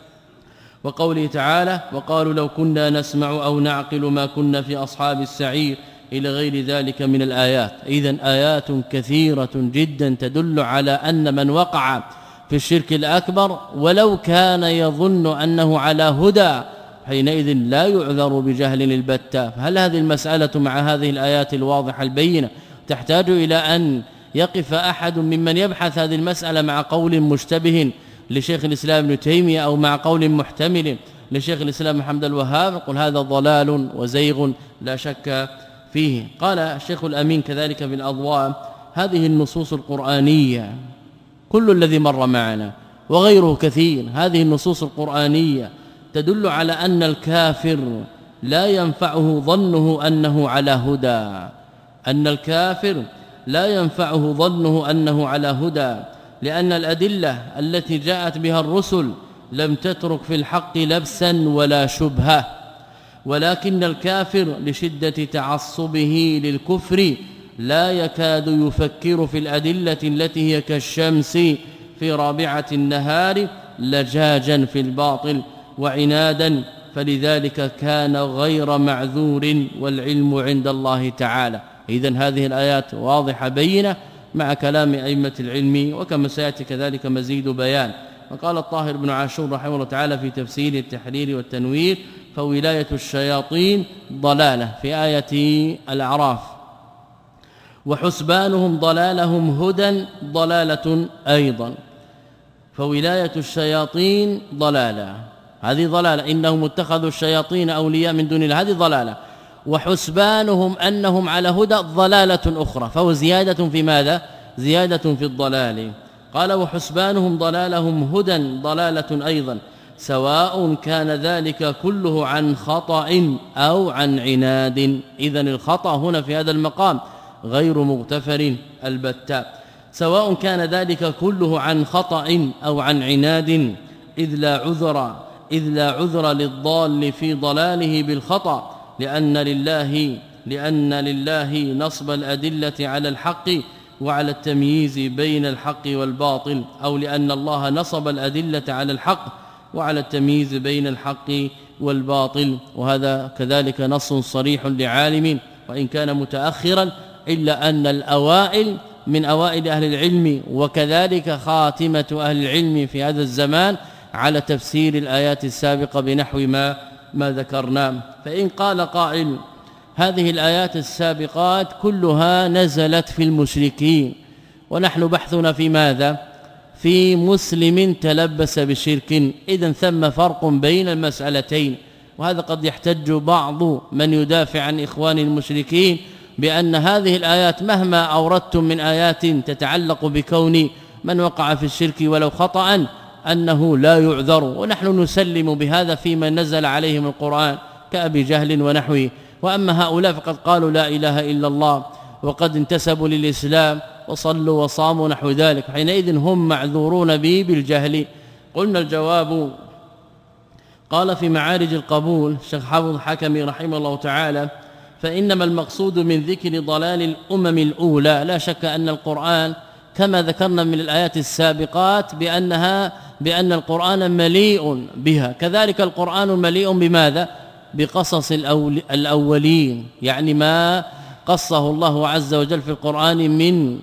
وقوله تعالى وقالوا لو كنا نسمع أو نعقل ما كنا في أصحاب السعير، إلى غير ذلك من الآيات. إذن آيات كثيرة جدا تدل على أن من وقع في الشرك الأكبر ولو كان يظن أنه على هدى حينئذ لا يعذر بجهل البتة. هل هذه المسألة مع هذه الآيات الواضحة البينة تحتاج إلى أن يقف أحد ممن يبحث هذه المسألة مع قول مشتبه لشيخ الإسلام ابن تيمية أو مع قول محتمل لشيخ الإسلام محمد الوهاب، يقول هذا ضلال وزيغ لا شك فيه. قال الشيخ الأمين كذلك في الأضواء هذه النصوص القرآنية كل الذي مر معنا وغيره كثير، هذه النصوص القرآنية تدل على أن الكافر لا ينفعه ظنه أنه على هدى، أن الكافر لا ينفعه ظنه أنه على هدى، لأن الأدلة التي جاءت بها الرسل لم تترك في الحق لبسا ولا شبهة، ولكن الكافر لشدة تعصبه للكفر لا يكاد يفكر في الأدلة التي هي كالشمس في رابعة النهار لجاجا في الباطل وعنادا، فلذلك كان غير معذور والعلم عند الله تعالى. إذن هذه الآيات واضحة بينة مع كلام أئمة العلم، وكما سيأتي كذلك مزيد بيان. وقال الطاهر بن عاشور رحمه الله تعالى في تفسير التحرير والتنوير فولاية الشياطين ضلالة في آية الأعراف، وحسبانهم ضلالهم هدى ضلالة أيضا، فولاية الشياطين ضلالة، هذه ضلالة، إنهم اتخذوا الشياطين أولياء من دون الله، هذه ضلالة، وحسبانهم أنهم على هدى ضلالة أخرى، فهو زيادة في ماذا؟ زيادة في الضلال. قال وحسبانهم ضلالهم هدى ضلالة أيضا، سواء كان ذلك كله عن خطأ أو عن عناد. إذن الخطأ هنا في هذا المقام غير مغتفر البتة، سواء كان ذلك كله عن خطأ أو عن عناد، إذ لا عذر إذ لا عذر للضال في ضلاله بالخطأ، لأن لله لأن لله نصب الأدلة على الحق وعلى التمييز بين الحق والباطل، أو لأن الله نصب الأدلة على الحق وعلى التمييز بين الحق والباطل. وهذا كذلك نص صريح لعالم وإن كان متأخرا، إلا أن الأوائل من أوائل أهل العلم وكذلك خاتمة أهل العلم في هذا الزمان على تفسير الآيات السابقة بنحو ما ما ذكرنا. فإن قال قائل هذه الآيات السابقات كلها نزلت في المشركين، ونحن بحثنا في ماذا؟ في مسلم تلبس بشرك، إذن ثم فرق بين المسألتين. وهذا قد يحتج بعض من يدافع عن إخوان المشركين بأن هذه الآيات مهما أوردتم من آيات تتعلق بكون من وقع في الشرك ولو خطأ أنه لا يعذر، ونحن نسلم بهذا فيما نزل عليهم القرآن كأبي جهل ونحوه. وأما هؤلاء فقد قالوا لا إله إلا الله وقد انتسبوا للإسلام وصلوا وصاموا نحو ذلك، حينئذ هم معذورون به بالجهل. قلنا الجواب قال في معارج القبول الشيخ حافظ الحكمي رحمه الله تعالى فإنما المقصود من ذكر ضلال الأمم الأولى، لا شك أن القرآن كما ذكرنا من الآيات السابقات بأنها بأن القرآن مليء بها، كذلك القرآن مليء بماذا؟ بقصص الأولين، يعني ما قصه الله عز وجل في القرآن من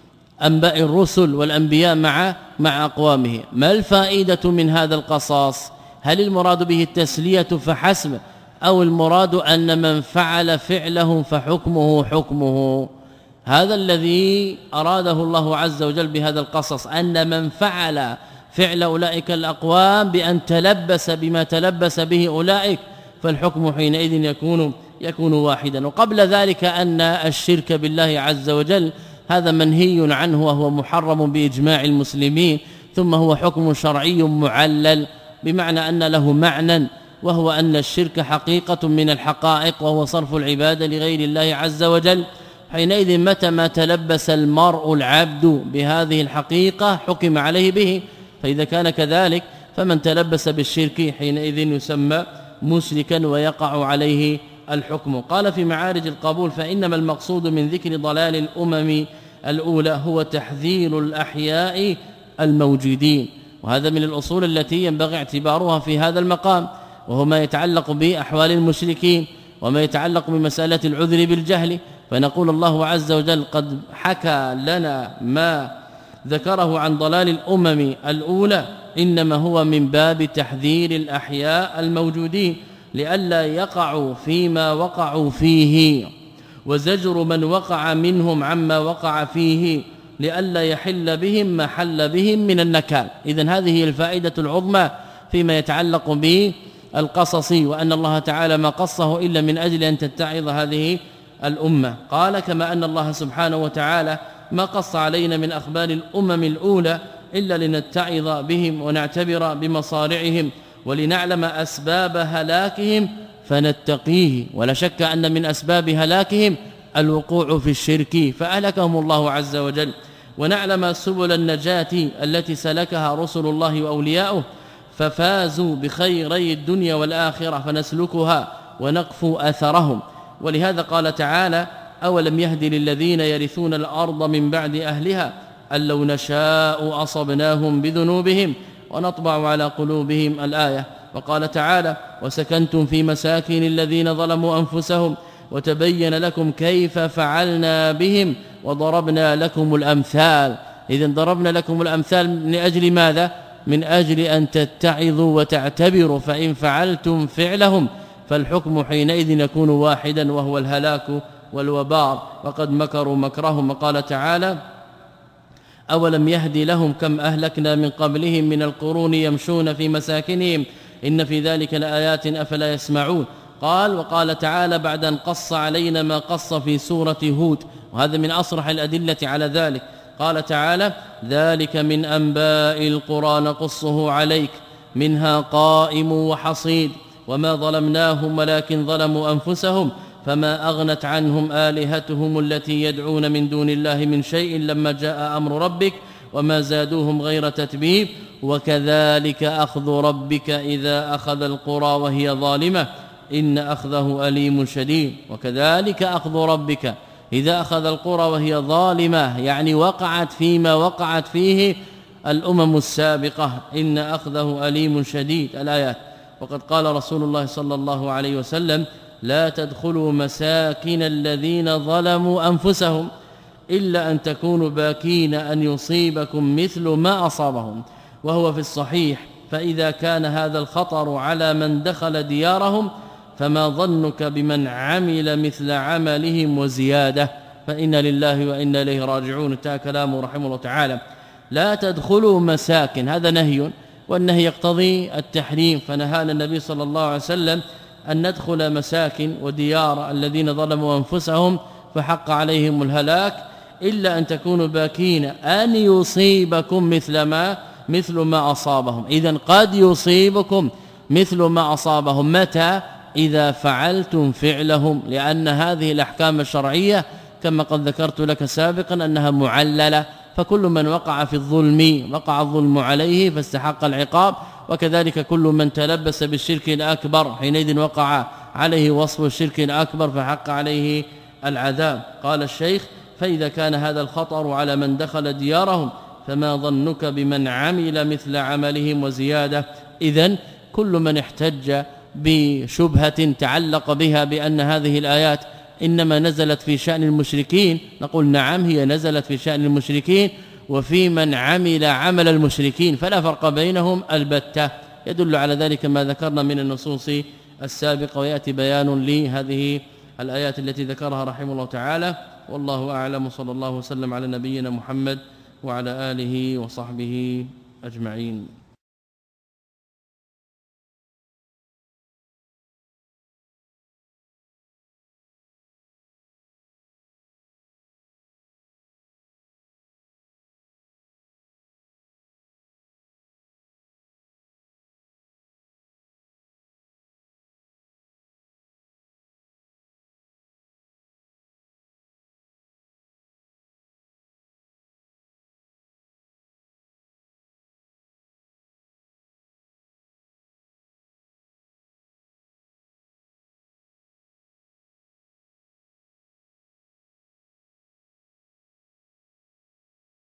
أنباء الرسل والأنبياء مع مع أقوامه. ما الفائدة من هذا القصص؟ هل المراد به التسلية فحسب أو المراد أن من فعل فعله فحكمه حكمه؟ هذا الذي أراده الله عز وجل بهذا القصص، أن من فعل فعل أولئك الأقوام بأن تلبس بما تلبس به أولئك فالحكم حينئذ يكون يكون واحدا. وقبل ذلك أن الشرك بالله عز وجل هذا منهي عنه وهو محرم بإجماع المسلمين، ثم هو حكم شرعي معلل بمعنى أن له معنى، وهو أن الشرك حقيقة من الحقائق وهو صرف العبادة لغير الله عز وجل. حينئذ متى ما تلبس المرء العبد بهذه الحقيقة حكم عليه به، فإذا كان كذلك فمن تلبس بالشرك حينئذ يسمى مشركا ويقع عليه الحكم. قال في معارج القبول فإنما المقصود من ذكر ضلال الأمم الأولى هو تحذير الأحياء الموجودين، وهذا من الأصول التي ينبغي اعتبارها في هذا المقام، وهو ما يتعلق بأحوال المشركين وما يتعلق بمسألة العذر بالجهل. فنقول الله عز وجل قد حكى لنا ما ذكره عن ضلال الأمم الأولى إنما هو من باب تحذير الأحياء الموجودين لئلا يقعوا فيما وقعوا فيه، وزجر من وقع منهم عما وقع فيه لئلا يحل بهم ما حل بهم من النكال. إذن هذه الفائدة العظمى فيما يتعلق بالقصص، وأن الله تعالى ما قصه إلا من أجل أن تتعظ هذه الأمة. قال كما أن الله سبحانه وتعالى ما قص علينا من أخبار الأمم الأولى إلا لنتعظ بهم ونعتبر بمصارعهم ولنعلم أسباب هلاكهم فنتقيه. ولا شك أن من أسباب هلاكهم الوقوع في الشرك فأهلكهم الله عز وجل، ونعلم سبل النجاة التي سلكها رسل الله وأولياؤه ففازوا بخيري الدنيا والآخرة فنسلكها ونقفو أثرهم. ولهذا قال تعالى أولم يهدي للذين يرثون الأرض من بعد أهلها أن لو نشاء أصبناهم بذنوبهم ونطبع على قلوبهم الآية. وقال تعالى وسكنتم في مساكن الذين ظلموا أنفسهم وتبين لكم كيف فعلنا بهم وضربنا لكم الأمثال. إذن ضربنا لكم الأمثال من أجل ماذا؟ من أجل أن تتعظوا وتعتبروا، فإن فعلتم فعلهم فالحكم حينئذ يكون واحدا وهو الهلاك والوبار، وقد مكروا مكرهم. وقال تعالى أولم يهدي لهم كم أهلكنا من قبلهم من القرون يمشون في مساكنهم إن في ذلك لآيات أفلا يسمعون. قال وقال تعالى بعد أن قص علينا ما قص في سورة هود، وهذا من أصرح الأدلة على ذلك. قال تعالى ذلك من أنباء القرى نقصه عليك منها قائم وحصيد وما ظلمناهم ولكن ظلموا أنفسهم فما أغنت عنهم آلهتهم التي يدعون من دون الله من شيء لما جاء أمر ربك وما زادوهم غير تتبيب وكذلك أخذ ربك إذا أخذ القرى وهي ظالمة إن أخذه أليم شديد. وكذلك أخذ ربك إذا أخذ القرى وهي ظالمة، يعني وقعت فيما وقعت فيه الأمم السابقة، إن أخذه أليم شديد الآيات. وقد قال رسول الله صلى الله عليه وسلم لا تدخلوا مساكن الذين ظلموا أنفسهم إلا أن تكونوا باكين أن يصيبكم مثل ما أصابهم. وهو في الصحيح: فإذا كان هذا الخطر على من دخل ديارهم فما ظنك بمن عمل مثل عملهم وزيادة. فإن لله وإنا إليه راجعون. انتهى كلامه رحمه الله تعالى. لا تدخلوا مساكن، هذا نهي، والنهي يقتضي التحريم، فنهانا النبي صلى الله عليه وسلم أن ندخل مساكن وديار الذين ظلموا أنفسهم فحق عليهم الهلاك، إلا أن تكونوا باكين أن يصيبكم مثل ما مثل ما أصابهم. إذن قد يصيبكم مثل ما أصابهم. متى؟ إذا فعلتم فعلهم، لأن هذه الأحكام الشرعية كما قد ذكرت لك سابقا أنها معللة، فكل من وقع في الظلم وقع الظلم عليه فاستحق العقاب، وكذلك كل من تلبس بالشرك الأكبر حينئذ وقع عليه وصف الشرك الأكبر فحق عليه العذاب. قال الشيخ: فإذا كان هذا الخطر على من دخل ديارهم فما ظنك بمن عمل مثل عملهم وزيادة. إذن كل من احتج بشبهة تعلق بها بأن هذه الآيات إنما نزلت في شأن المشركين، نقول نعم، هي نزلت في شأن المشركين وفي من عمل عمل المشركين، فلا فرق بينهم البتة. يدل على ذلك ما ذكرنا من النصوص السابقة، ويأتي بيان لهذه الآيات التي ذكرها رحمه الله تعالى. والله أعلم، صلى الله وسلم على نبينا محمد وعلى آله وصحبه أجمعين.